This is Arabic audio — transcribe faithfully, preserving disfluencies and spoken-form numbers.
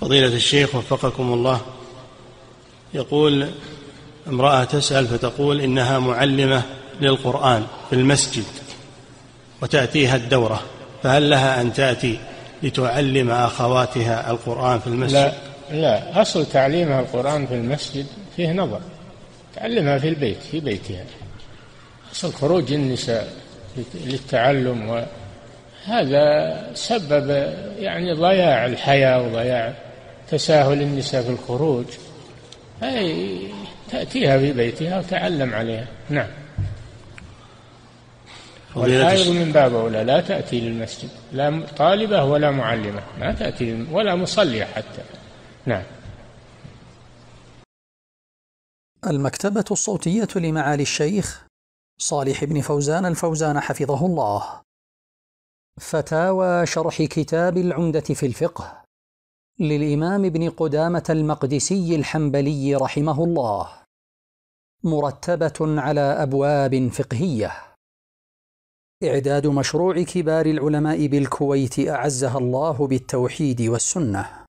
فضيلة الشيخ وفقكم الله، يقول امرأة تسأل فتقول إنها معلمة للقرآن في المسجد وتأتيها الدورة، فهل لها أن تأتي لتعلم أخواتها القرآن في المسجد؟ لا لا، أصل تعليمها القرآن في المسجد فيه نظر، تعلمها في البيت في بيتها. أصل خروج النساء للتعلم وهذا سبب يعني ضياع الحياة وضياع تساهل النساء في الخروج، أي تأتيها في بيتها وتعلم عليها. نعم. والحائض من باب أولى لا تأتي للمسجد، لا طالبة ولا معلمة، ما تأتي ولا مصلية حتى. نعم. المكتبة الصوتية لمعالي الشيخ صالح بن فوزان الفوزان حفظه الله. فتاوى شرح كتاب العمدة في الفقه للإمام ابن قدامة المقدسي الحنبلي رحمه الله، مرتبة على أبواب فقهية. إعداد مشروع كبار العلماء بالكويت أعزها الله بالتوحيد والسنة.